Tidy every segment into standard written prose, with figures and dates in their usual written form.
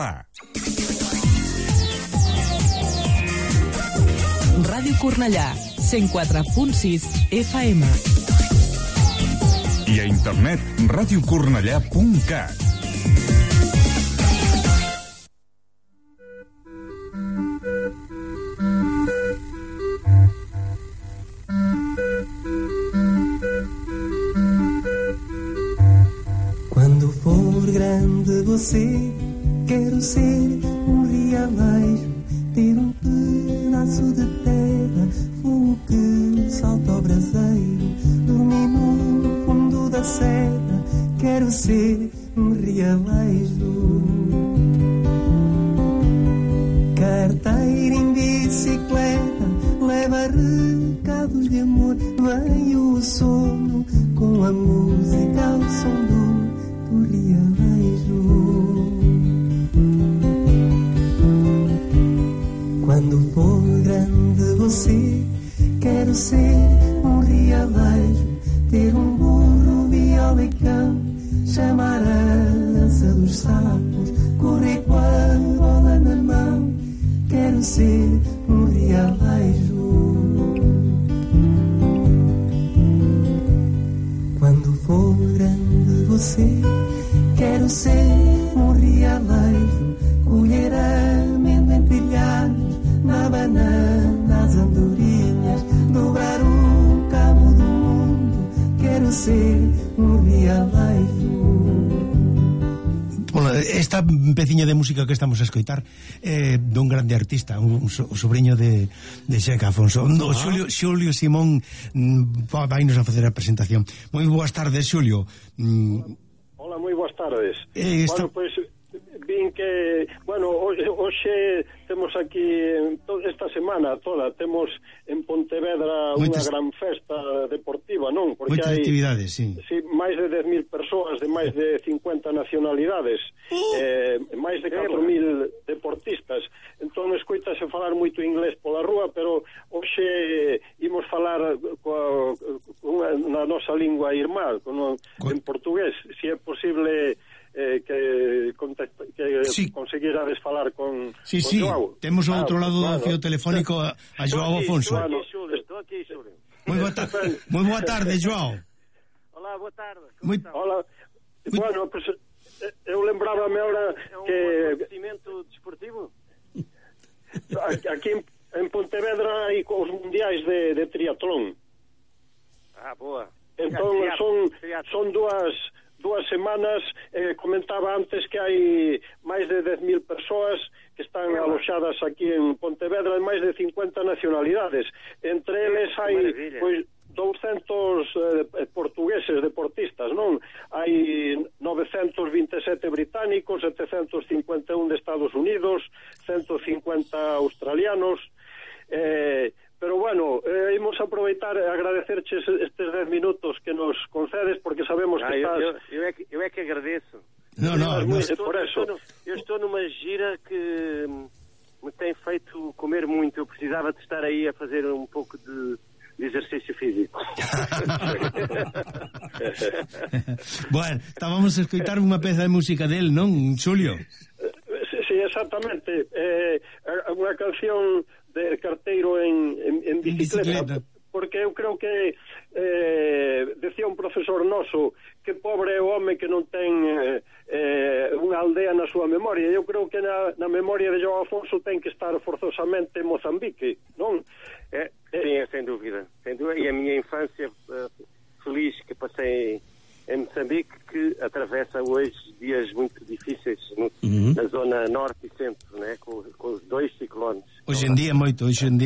Ràdio Cornellà, 104.6 FM. I a internet, radiocornellà.cat. Quando for grande você, quero ser realejo, ter pedaço de terra, fogo que salta ao braseiro, dormir no fundo da serra, quero ser realejo. Carteira em bicicleta, leva recados de amor, veio o sono com a música ao som do realejo. Quando for grande você, quero ser realejo, ter burro, viola e cão, chamar a dança dos sapos, correr com a bola na mão, quero ser realejo. Quando for grande você, quero ser realejo, colher amêndoa em telhados, na banana as andorinhas, dobrar cabo do mundo, quero ser realejo. Esta peciña de música que estamos a escoitar é dun grande artista, o sobrinho de Checa Afonso, Xulio Simón, vai nos a facer a presentación. Moi boas tardes, Xulio. Hola, moi boas tardes. Bueno, pois vin que, hoxe temos aquí esta semana toda, temos en Pontevedra unha gran festa deportiva, non? Porque moitas actividades, sí. Máis de 10.000 persoas de máis de 50 nacionalidades, máis de 4.000 deportistas. Entón escoitase falar moito inglés pola rúa, pero hoxe imos falar na nosa lingua irmá, en portugués, se é posible que conseguirades falar con Joao. Temos ao outro lado do fio telefónico a Joao Afonso. Estou aquí, Xulio. Moi boa tarde, Joao. Hola, boa tarde. Hola. Bueno, pues eu lembraba-me ahora que é un acontecimento desportivo. Aquí en Pontevedra hai os mundiais de triatlón. Boa. Entón son dúas semanas, comentaba antes que hai máis de 10.000 persoas que están aloxadas aquí en Pontevedra en máis de 50 nacionalidades. Entre eles hai pois 200 portugueses deportistas, non? Hai 927 británicos, 751 de Estados Unidos, 150 australianos, pero bueno, imos aproveitar e agradecerches estes 10 minutos que nos concedes, porque sabemos que estás... Eu é que agradeço. Por eso. Eu estou numa gira que me tem feito comer muito. Eu precisava de estar aí a fazer un pouco de exercício físico. Bueno, estábamos a escoitar unha peza de música del, non, Xulio? Sí, exactamente. Unha canción de Carteiro en bicicleta, porque eu creo que decía un profesor noso que pobre é o home que non ten unha aldea na súa memoria. Eu creo que na memoria de Joao Afonso ten que estar forzosamente Mozambique, non? Sem dúvida. E a minha infância feliz que passei em Moçambique, que atravessa hoje dias muito difíceis na zona norte e centro, né? com os dois ciclones. Hoje em dia muito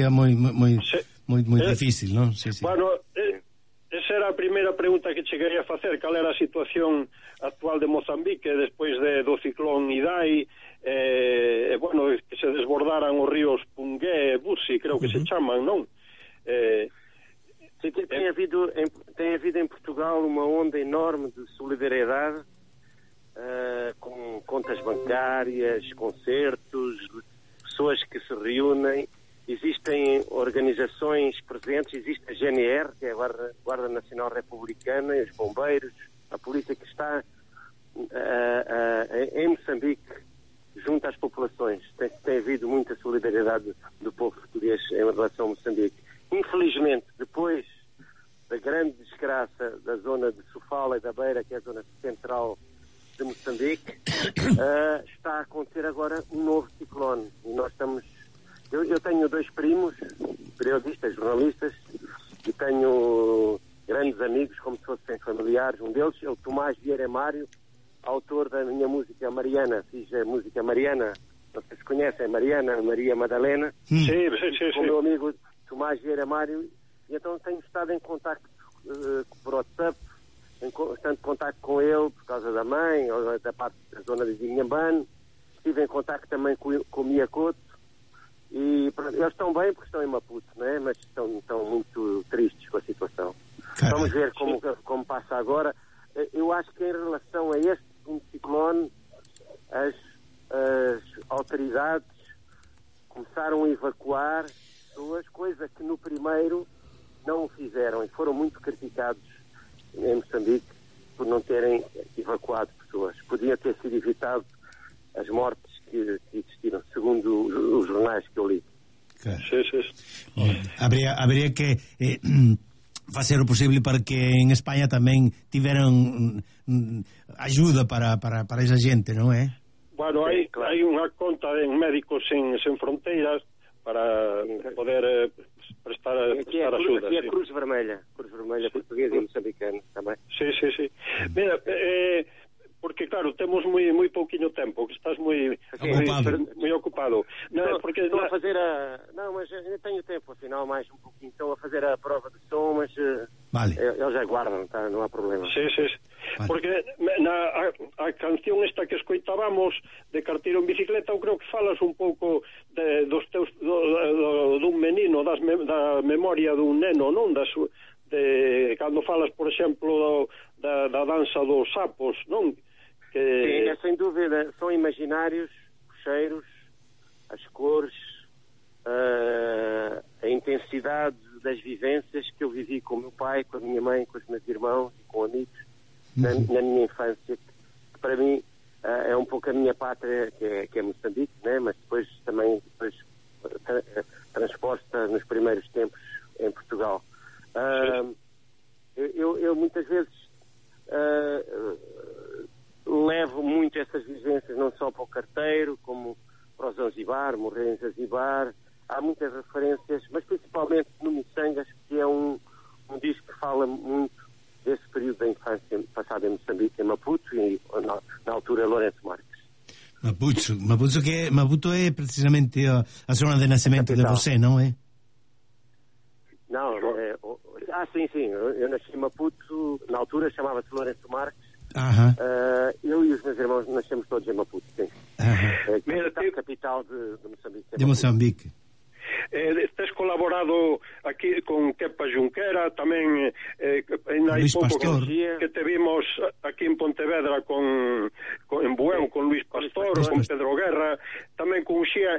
difícil, non? Sí. Bueno, esa era a primeira pregunta que che quería facer, cal era a situación actual de Mozambique despois do ciclón Idai, bueno, que se desbordaran os ríos Pungué e Busi, creo que se chaman, non? Sim, tem havido em Portugal uma onda enorme de solidariedade, com contas bancárias, concertos, pessoas que se reúnem. Existem organizações presentes, existe a GNR, que é a Guarda Nacional Republicana, os bombeiros, a polícia que está em Moçambique junto às populações. Tem havido muita solidariedade do povo português em relação a Moçambique. Infelizmente, depois da grande desgraça da zona de Sofala e da Beira, que é a zona central de Moçambique, está a acontecer agora um novo ciclone. E nós estamos... Eu tenho 2 primos, periodistas, jornalistas, e tenho grandes amigos, como se fossem familiares. Um deles é o Tomás Vieira Mário, autor da minha música Mariana. Fiz a música Mariana, não sei se conhecem, Mariana, Maria Madalena. Sim. Com o meu amigo Tomás Vieira Mário. E então tenho estado em contacto por WhatsApp, em constante contacto com ele por causa da mãe, ou da parte da zona de Inhambane. Estive em contacto também com o Miyakoto. E eles estão bem porque estão em Maputo, não é? Mas estão muito tristes com a situação. Caramba. Vamos ver como passa agora. Eu acho que em relação a este ciclone, as autoridades começaram a evacuar pessoas, coisa que no primeiro não o fizeram e foram muito criticados em Moçambique por não terem evacuado pessoas. Podia ter sido evitado as mortes que existiram, segundo os jornais que eu li. Claro. Sí. Habría que facer o posible para que en España tamén tiveran ayuda para esa gente, non é? Bueno, Sí, claro. hai unha conta en Médicos Sen Fronteiras para poder prestar axuda. Aqui é a Cruz Vermelha portuguesa e moçambicana também. Sí. Mira, porque claro, temos moi pouquinho tempo, que estás moi ocupado. Não, porque estou a fazer Não, mas eu tenho tempo, afinal, mais um pouquinho. Estou a fazer a prova de som, mas vale. Eles aguardam, tá? Não há problema. Sí. Vale. Porque a canción esta que escoitábamos de Carteiro en Bicicleta, eu creo que falas un pouco dos teus dun menino, da memoria dun neno, non? De cando falas, por exemplo, da danza dos sapos, non? Sim, sem dúvida, são imaginários os cheiros, as cores, a intensidade das vivências que eu vivi com o meu pai, com a minha mãe, com os meus irmãos e com amigos na minha infância, que para mim é um pouco a minha pátria, que é Moçambique, né? Mas depois também transposta nos primeiros tempos em Portugal. Eu muitas vezes levo muito essas vivências não só para o Carteiro, como para o Zanzibar, morrer em Zanzibar. Há muitas referências, mas principalmente no Missangas, que é um disco que fala muito desse período da infância passada em Moçambique, em Maputo, e na altura Lourenço Marques. Maputo é precisamente a zona de nascimento de você, não é? Não, sim. Eu nasci em Maputo, na altura chamava-se Lourenço Marques. Eu e os meus irmãos nascemos todos em Maputo, sim. Capital de Moçambique. De Moçambique. Tens colaborado aquí con Kepa Junquera, tamén hai Luís pouco Pastor, que te vimos aquí en Pontevedra en Bueu, con Luís Pastor, con Pedro Guerra, tamén con Uxía.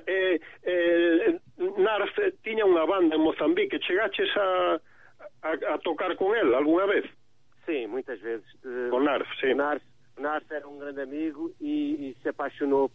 Narf tiña unha banda en Mozambique. Chegaches a tocar con él alguna vez? Sim, muitas vezes. Con Narf, sim. O Narf era um grande amigo e se apaixonou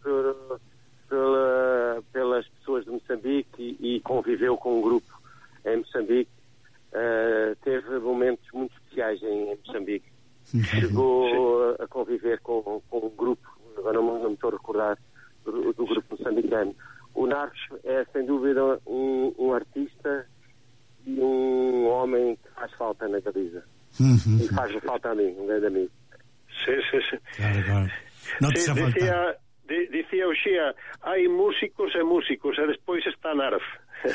pelas pessoas de Moçambique e conviveu com um grupo em Moçambique. Teve momentos muito especiais em Moçambique. Chegou a conviver com um grupo, agora não me estou a recordar, do grupo moçambicano. O Narf é sem dúvida um artista e um homem que faz falta na Galiza. E faz falta a mim, um grande amigo. Sí. Claro. Non te xa falta. Dicía o Xía, hai músicos e músicos, e despois está Narf.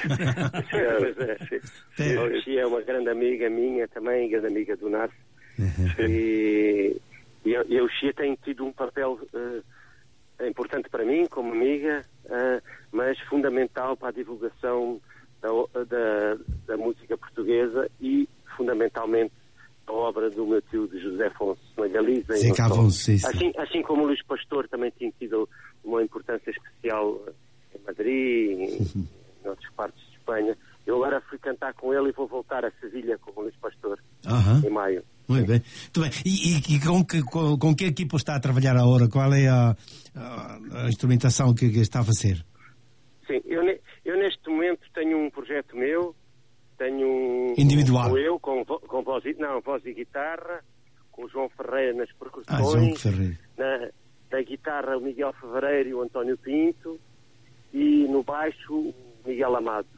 O Xía é uma grande amiga minha também, grande amiga do Narf. E o Xía tem tido um papel importante para mim, como amiga, mas fundamental para a divulgação da música portuguesa e, fundamentalmente, a obra do meu tio de José Afonso na Galiza. Assim como o Luís Pastor também tinha tido uma importância especial em Madrid, em outras partes de Espanha. Eu agora fui cantar com ele e vou voltar a Sevilha com o Luís Pastor em maio. Moi ben. E con que equipo está a traballar agora? Qual é a instrumentação que está a facer? Sim, eu neste momento tenho um projeto meu, tenho individual. Com voz e guitarra, com o João Ferreira nas percussões, João Ferreira. Na guitarra o Miguel Fevereiro e o António Pinto, e no baixo o Miguel Amado.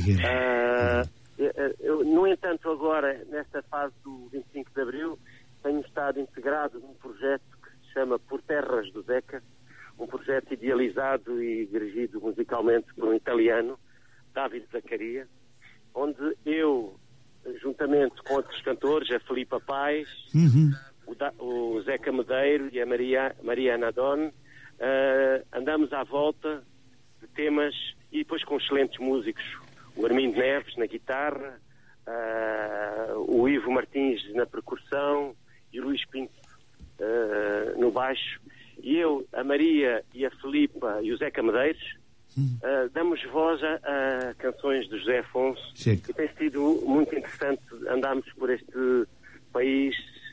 No entanto, agora, nesta fase do 25 de Abril, tenho estado integrado num projeto que se chama Por Terras do Zeca, um projeto idealizado e dirigido musicalmente por um italiano, David Zaccaria, onde eu, juntamente com outros cantores, a Filipa Paz, o Zeca Medeiro e a Mariana Don, andamos à volta de temas, e depois com excelentes músicos, o Armindo Neves na guitarra, o Ivo Martins na percussão e o Luís Pinto no baixo, e eu, a Maria e a Filipa e o Zeca Medeiros damos voz a canções do José Afonso. Sim. E tem sido muito interessante. Andámos por este país,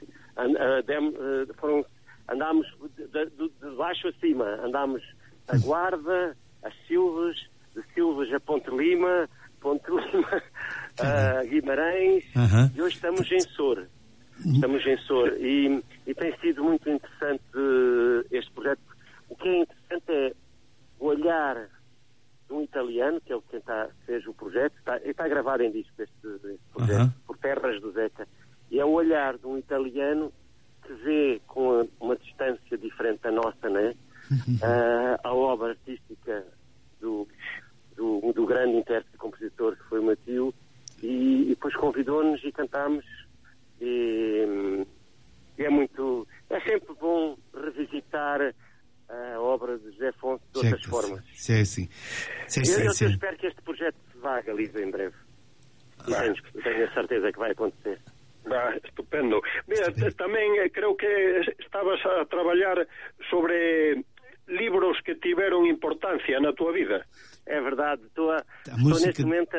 andámos de baixo a cima, andámos a Guarda, a Silves, de Silves a Ponte Lima a Guimarães, e hoje estamos em Sor. E tem sido muito interessante este projeto. O que é interessante é o olhar de um italiano, que é quem fez o projeto, está gravado em disco este projeto, Por Terras do Zeca, e é o olhar de um italiano que vê com uma distância diferente da nossa, né? A obra artística do grande intérprete e compositor que foi o meu tio, e depois convidou-nos e cantámos, e é sempre bom revisitar a obra de José Afonso de outras formas. Sim. Eu espero que este projeto se vá a Galiza em breve. E tenho a certeza que vai acontecer. Estupendo. Mira, tamén creo que estabas a traballar sobre libros que tiveron importancia na tua vida. É verdade, estou neste momento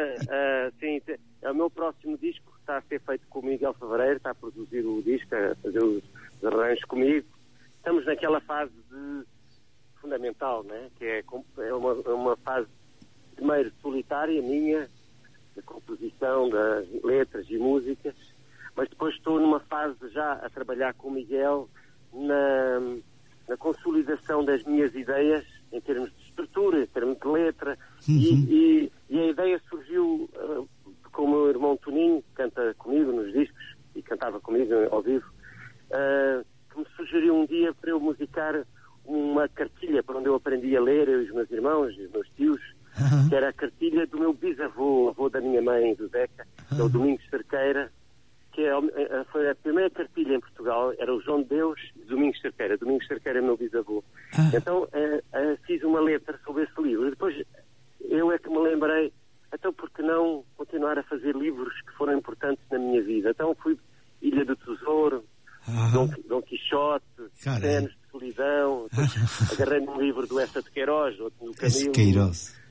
o meu próximo disco está a ser feito com o Miguel Fevereiro, está a produzir o disco, a fazer os arranjos comigo. Estamos naquela fase fundamental, né? Que é uma fase primeiro solitária minha, da composição das letras e músicas, mas depois estou numa fase já a trabalhar com o Miguel na consolidação das minhas ideias em termos de estrutura, em termos de letra, e a ideia surgiu com o meu irmão Toninho, que canta comigo nos discos e cantava comigo ao vivo, que me sugeriu um dia para eu musicar uma cartilha para onde eu aprendi a ler, eu e os meus irmãos e os meus tios, que era a cartilha do meu bisavô, avô da minha mãe, do Zeca, que é o Domingos Cerqueira, que foi a primeira cartilha em Portugal, era o João de Deus e Domingos Cerqueira. Domingos Cerqueira é meu bisavô. Então fiz uma letra sobre esse livro, e depois eu é que me lembrei, então por que não continuar a fazer livros que foram importantes na minha vida? Então fui Ilha do Tesouro, Dom Quixote, Cenas de Solidão, agarrei num livro do Essa de Queiroz, outro do Camilo.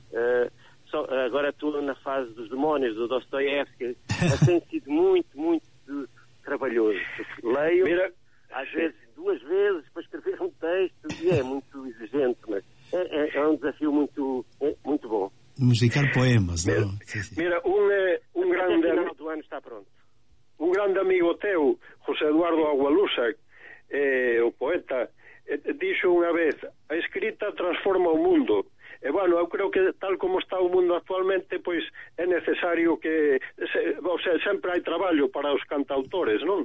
Agora estou na fase dos demónios, do Dostoiévski. Tem sido muito, muito trabalhoso. Leio, às vezes 2 vezes, para escrever um texto, e é muito exigente, mas é um desafio muito bom. Musicar poemas, não? Mira, um grande... final do ano está pronto. Un grande amigo teu, José Eduardo Agualusa, o poeta, dixo unha vez: a escrita transforma o mundo. E bueno, eu creo que tal como está o mundo actualmente, pois é necesario que sempre hai traballo para os cantautores, non?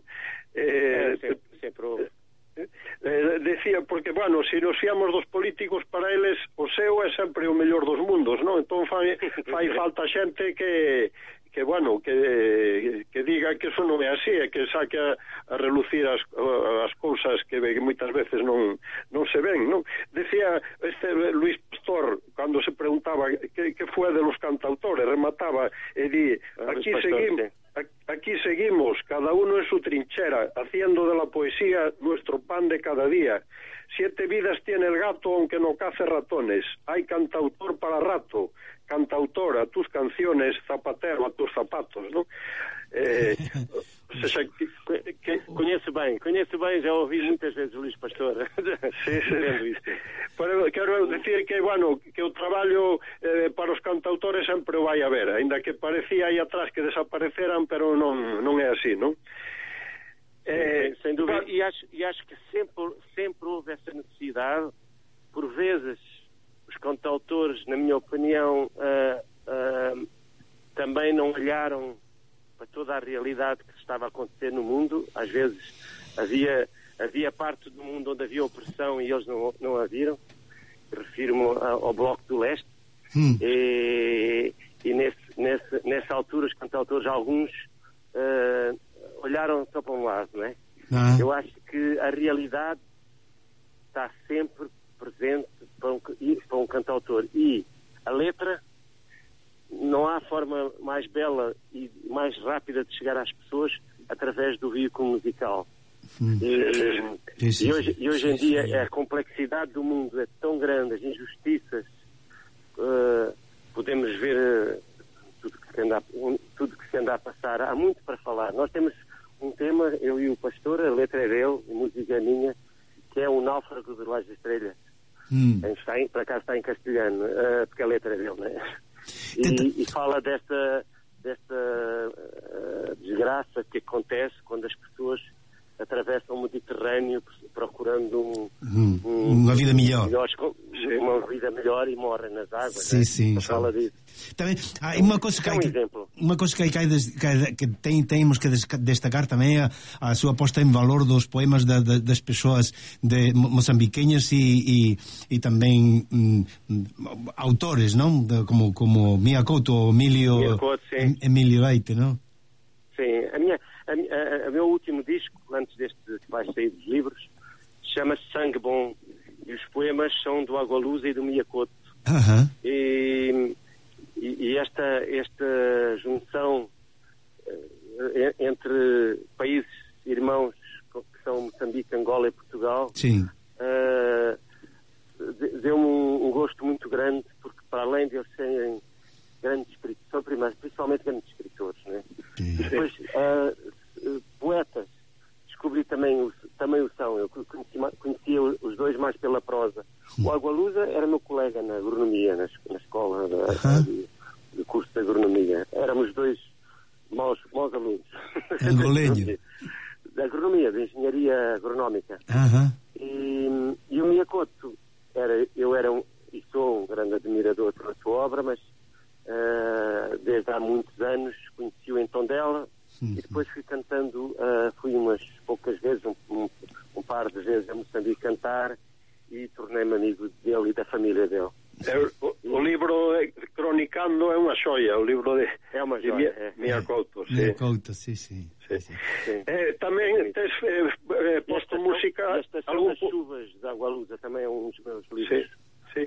Sempre. Decía, porque bueno, se nos fiamos dos políticos, para eles o seu é sempre o mellor dos mundos, non? Entón fai falta xente que bueno, que diga que eso non é así, e que saque a relucir as cousas que moitas veces non se ven, non? Decía Luis Pastor, cando se preguntaba que foi de los cantautores, remataba e di: aquí seguimos, cada uno en su trinchera, haciendo de la poesía nuestro pan de cada día. 7 vidas tiene el gato, aunque no cace ratones. Hay hay cantautor para rato, cantautor a tus canciones, zapatero a tus zapatos, ¿no? Conheço bem, já ouvi muitas vezes o Luís Pastor dizendo isto. Pero quero decir que, bueno, que o traballo para os cantautores sempre o vai haber, ainda que parecía aí atrás que desapareceran, pero non é así, non? Sem dúvida, e acho que sempre houve essa necessidade. Por vezes os cantautores, na minha opinião, também não olharam para toda a realidade que estava a acontecer no mundo. Às vezes havia parte do mundo onde havia opressão e eles não a viram. Refiro-me ao Bloco do Leste. E nessa altura os cantautores, alguns olharam só para um lado, não é? Eu acho que a realidade está sempre presente para um cantautor, e a letra, não há forma mais bela e mais rápida de chegar às pessoas através do veículo musical. E hoje em dia a complexidade do mundo é tão grande, as injustiças, podemos ver tudo que se anda a passar. Há muito para falar. Nós temos um tema, eu e o Pastor, a letra é dele, a música é minha, que é O Náufrago de Las Estrelas. Por acaso está em castelhano, porque a letra é dele, não é? E fala desta desgraça que acontece quando as pessoas atravessam o Mediterrâneo procurando uma vida melhor. Uma vida melhor, e morrem nas águas. Sim. Fala disso. Também há uma coisa que temos que destacar também, a sua posta em valor dos poemas das pessoas moçambiqueñas e também autores, não? Como Mia Couto ou Emílio Leite, não? Sim, o meu último disco, antes deste que vai sair dos livros, chama-se Sangue Bom, e os poemas são do Agualusa e do Mia Couto. E esta junção entre países irmãos que são Moçambique, Angola e Portugal, deu-me um gosto muito grande, porque para além de eles serem grandes escritores, principalmente grandes escritores, né? Depois poetas, descobri também o são. Eu conhecia os dois mais pela prosa. O Agualusa era meu colega na agronomia, na escola do curso de agronomia. Éramos dois maus alunos. Angolenho. Da agronomia, de engenharia agronómica. E o Mia Couto, eu era e sou um grande admirador pela sua obra, mas desde há muitos anos conheci-o em Tondela, e depois fui cantando, fui umas poucas vezes, um par de vezes a Moçambique cantar, e tornei-me amigo dele e da família dele. O livro Cronicando é uma joia, o livro de Mia Couto. Mia Couto, sim. Também tens posto música... Esta São das Chuvas da Agualusa também é um dos meus livros. Sim.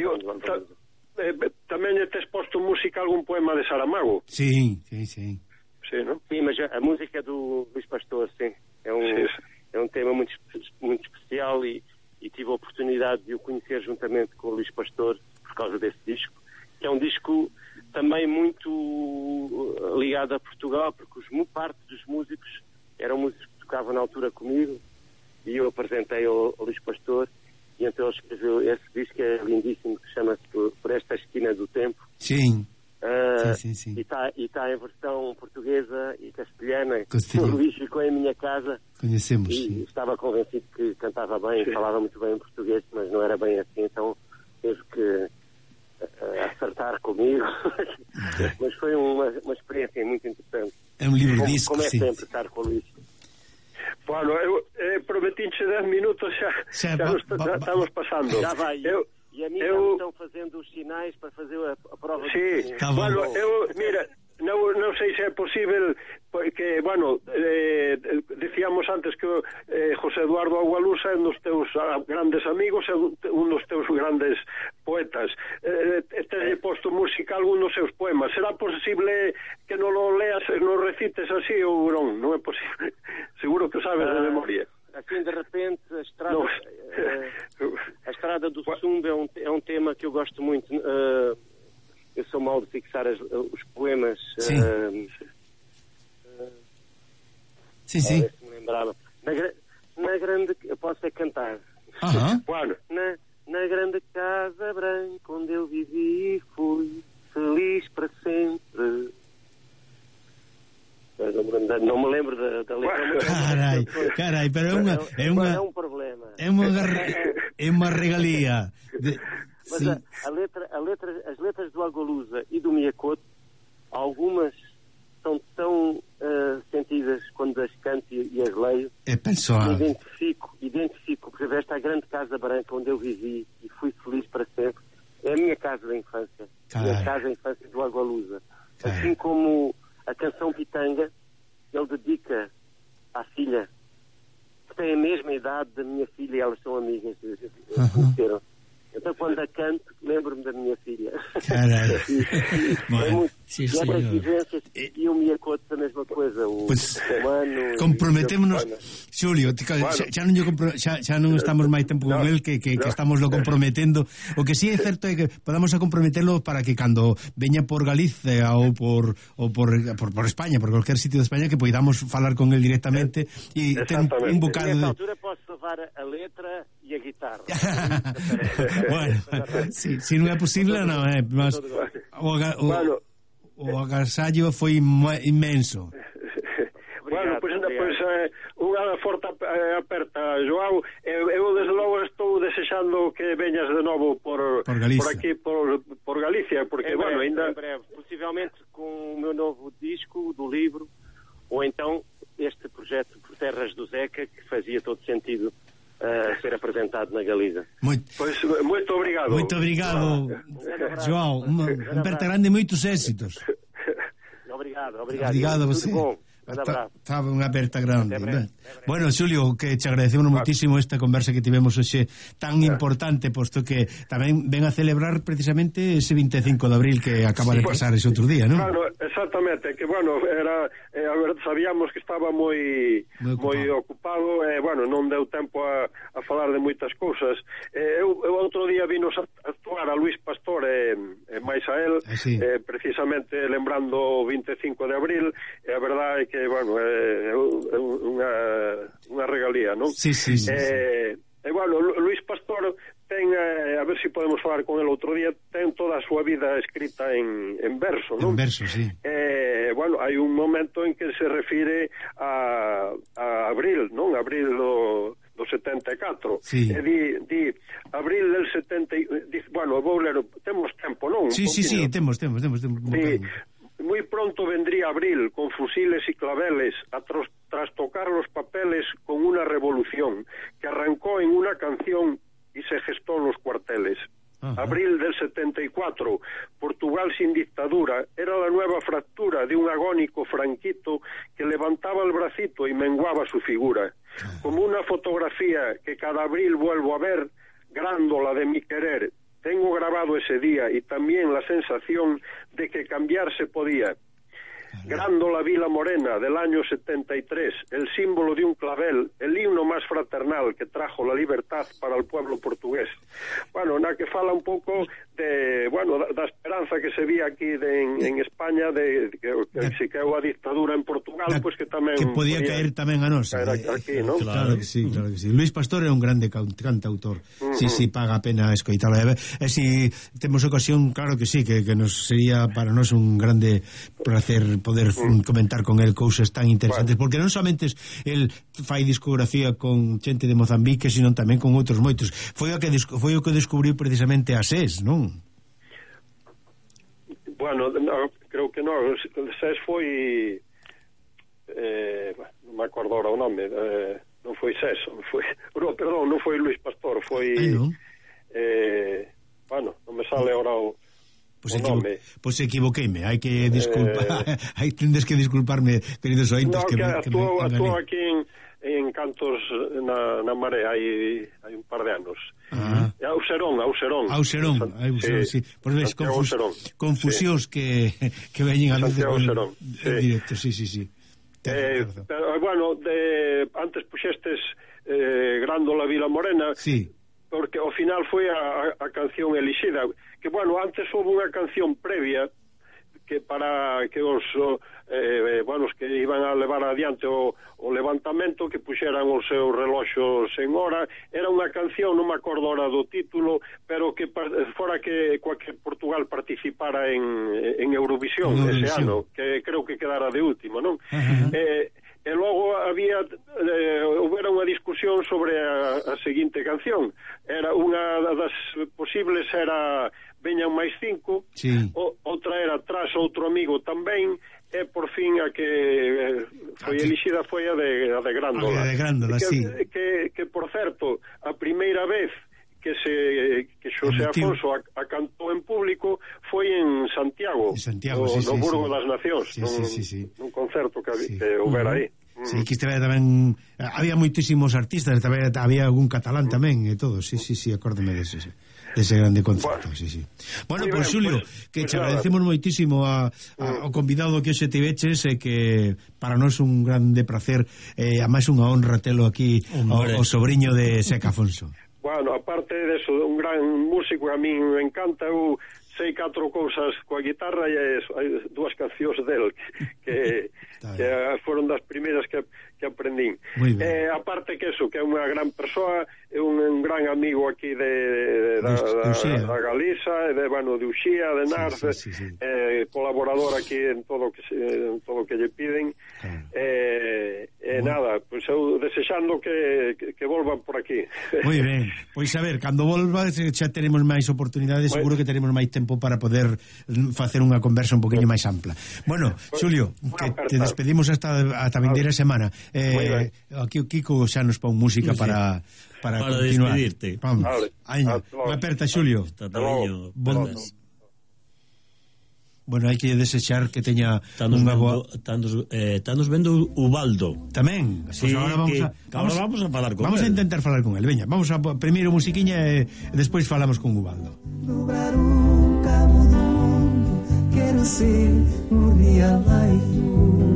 Também tens posto música a algum poema de Saramago? Sim, não? Sim, mas a música é do Luís Pastor, sim. É um tema muito, muito especial, e tive a oportunidade de o conhecer juntamente com o Luís Pastor por causa desse disco, que é um disco também muito ligado a Portugal, porque parte dos músicos eram músicos que tocavam na altura comigo, e eu apresentei ao Luís Pastor, e então ele escreveu esse disco, que é lindíssimo, que chama-se Por Esta Esquina do Tempo. Sim. E está em versão portuguesa e castelhana. O Luís ficou em minha casa. Conhecemos. E estava convencido que cantava bem, falava muito bem em português, mas não era bem assim, então teve que acertar comigo. Mas foi uma experiência muito interessante. É um livro disco, como é sempre estar com o Luís. Bueno, eu prometi-te 10 minutos, já estamos passando. Já vai. E a mim estão fazendo os sinais para fazer a prova. Sim, bueno, mira, não sei se é possível, porque, bueno, decíamos antes que José Eduardo Agualusa é um dos teus grandes amigos, é um dos teus grandes poetas. Te posto música a algún dos seus poemas. Será posible que non lo leas, non recites así ou non? Non é posible. Seguro que sabes de memoria. Assim, de repente, a Estrada do Sumbo é um tema poema que eu gosto muito. Eu sou mal de fixar os poemas. Sim. Sim. Se me lembrava. Na grande... Eu posso cantar. Bueno. Na grande casa branca onde eu vivi, fui feliz para sempre. Não me lembro da letra. Carai, pero é um problema. É uma regalia. Mas as letras do Agualusa e do Miyakoto, algumas são tão sentidas quando as canto e as leio. É pessoal. Identifico, por exemplo, esta grande casa branca onde eu vivi e fui feliz para sempre. É a minha casa da infância. É a casa da infância do Agualusa. Assim como a canção Pitanga, ele dedica à filha, que tem a mesma idade da minha filha, e elas são amigas, conheceram. Então, quando a canto, lembro-me da minha filha. Caralho. É muito. Sim, e outras vivências, e o Miyakoto a mesma coisa, o humano. Comprometémonos, Xulio, xa non estamos máis tempo con el que estamos lo comprometendo. O que sí é certo é que podamos a comprometerlo para que cando veña por Galicia ou por España, por cualquier sitio de España, que poidamos falar con el directamente e ten un bocado de... Nessa altura posso levar a letra e a guitarra. Bueno, si non é posible, non é, mas o agasallo foi inmenso. Bueno, pois unha forte aperta, Joao. Eu desde logo estou desexando que veñas de novo por aquí, por Galicia, porque, bueno, ainda... Em breve, possivelmente com o meu novo disco do livro, ou então este projeto por Terras do Zeca, que fazia todo sentido ser apresentado na Galiza. Pois, muito obrigado. Muito obrigado, João. Uma aperta grande e moitos éxitos. Obrigado. Obrigado a você. Tudo bom. Un abrazo. Estaba unha aperta grande. Bueno, Xulio, que te agradecemos moitísimo esta conversa que tivemos hoxe tan importante, posto que tamén ven a celebrar precisamente ese 25 de abril que acaba de pasar ese outro día, non? Claro, exactamente, que bueno, era sabíamos que estaba moi ocupado, bueno, non deu tempo a falar de moitas cousas. Eu outro día vinos a actuar a Luis Pastor e máis a él, precisamente lembrando o 25 de abril, e a verdade é que, bueno, é unha regalía, non? Sí. E, bueno, Luis Pastor ten, a ver se podemos falar con el outro día, ten toda a súa vida escrita en verso, non? En verso, sí. Bueno, hai un momento en que se refire a abril, non? Abril do 74. Sí. E di abril del 70... Bueno, vou ler, temos tempo, non? Sí, temos. Muy pronto vendría abril con fusiles y claveles a trastocar los papeles con una revolución que arrancó en una canción y se gestó en los cuarteles. Ajá. Abril del 74, Portugal sin dictadura, era la nueva fractura de un agónico Franquito que levantaba el bracito y menguaba su figura. Como una fotografía que cada abril vuelvo a ver, grándola de mi querer. Tengo grabado ese día y también la sensación de que cambiar se podía. Grándola Vila Morena del año 73, el símbolo de un clavel, el himno más fraternal que trajo la libertad para el pueblo portugués. Bueno, na que fala un pouco de, bueno, da esperanza que se vía aquí en España de que se caeu a dictadura en Portugal, pois que tamén que podía caer tamén a nosa. Aquí, ¿no? Claro que sí. Luis Pastor é un grande cantautor. Sí, paga a pena escoitalo. E si temos ocasión, claro que sí, que nos sería para nós un grande placer poder comentar con el cousas tan interesantes, porque non somente el fai discografía con xente de Mozambique, sino tamén con outros moitos. Foi o que descubriu precisamente a SES, non? Bueno, no, creo que non. SES foi non me acordo ahora o nome, non foi SES, non foi Luis Pastor, foi bueno, non me sale ahora o Pois equivoqueime, hai que disculpar, tendes que disculparme, queridos ointes, no, que actuou aquí en Cantos na Marea hai un par de anos. Auserón, sí. Pois ves, confusións que veñen a veces en directo, sí. Pero, bueno, antes puxestes Grándola Vila Morena. Sí. porque ao final foi a canción elixida, que bueno, antes houve unha canción previa que para que os que iban a levar adiante o levantamento, que puxeran os seus reloxos en hora, era unha canción, non me acordo ahora do título, pero que fora que Portugal participara en Eurovisión ese ano, que creo que quedara de último, non? E logo houbera unha discusión sobre a seguinte canción. Era unha das posibles era Veñan máis 5, sí. Outra era Tras outro amigo tamén, e por fin a que foi elixida foi a de Grándola. A de Grándola, sí. Que por certo, a primeira vez que Xosé Afonso a cantou en público foi en Santiago, no Burgo das Nacións, nun concerto que houbera aí. Sí, que estaba tamén, había moitísimos artistas, tamén había algún catalán tamén e todo, sí, acórdame dese grande concerto, sí. Bueno, pois Xulio, que te agradecemos moitísimo ao convidado que hoxe tiveches, e que para nós un grande placer, a máis unha honra telo aquí o sobrinho de Seca Afonso. Bueno, aparte de eso, un gran músico, a mí me encanta, eu sei 4 cousas coa guitarra e hai 2 cancións del que foron das primeiras que aprendín. Aparte que eso, que é unha gran persoa, é un gran amigo aquí da Galiza, de Uxía, de Narce, colaborador aquí en todo que lle piden. Nada, pois eu desexando que volvan por aquí. Moi ben, pois a ver, cando volva xa teremos máis oportunidades, seguro que teremos máis tempo para poder facer unha conversa un poquinho máis ampla. Bueno, Xulio, que te despedimos hasta vindeira semana. Aquí o Kiko xa nos pon música para continuar. Despedirte. Vamos. Unha aperta, Xulio. Bueno, hai que desechar que teña unha boa... Tanos vendo Ubaldo. Tamén. Sí, pues ahora vamos a falar con él. Vamos a intentar falar con él. Veña, vamos a primeiro musiquiña e despois falamos con Ubaldo. Dobrar un cabo do mundo, quero ser un rialaio.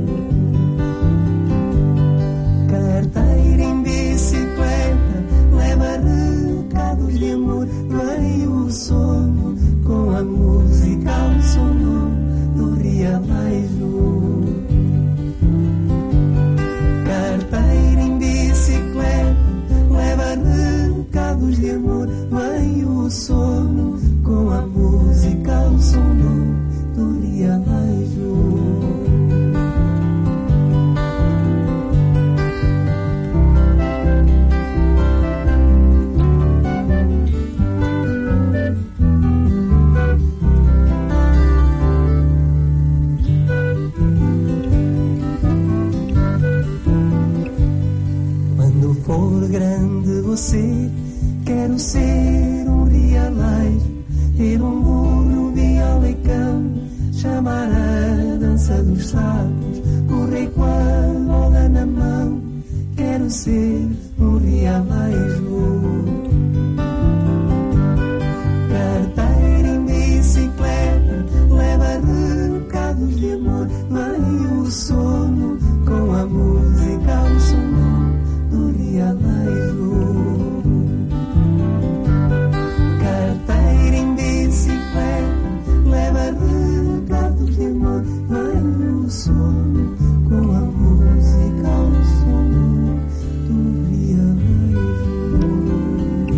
Carteira en bicicleta, leva recados de amor, veio o sono com a música ao sono do rialaio. Carteira em bicicleta, leva recados de amor, veio o sono com a música ao sono do rialaio. Você, quero ser um rialeiro, ter um burro violecão, chamar a dança dos sapos, correr com a bola na mão. Quero ser um rialeiro. Carteira em bicicleta, leva recados de amor, vai o sono com a música ao sono do rialeiro. So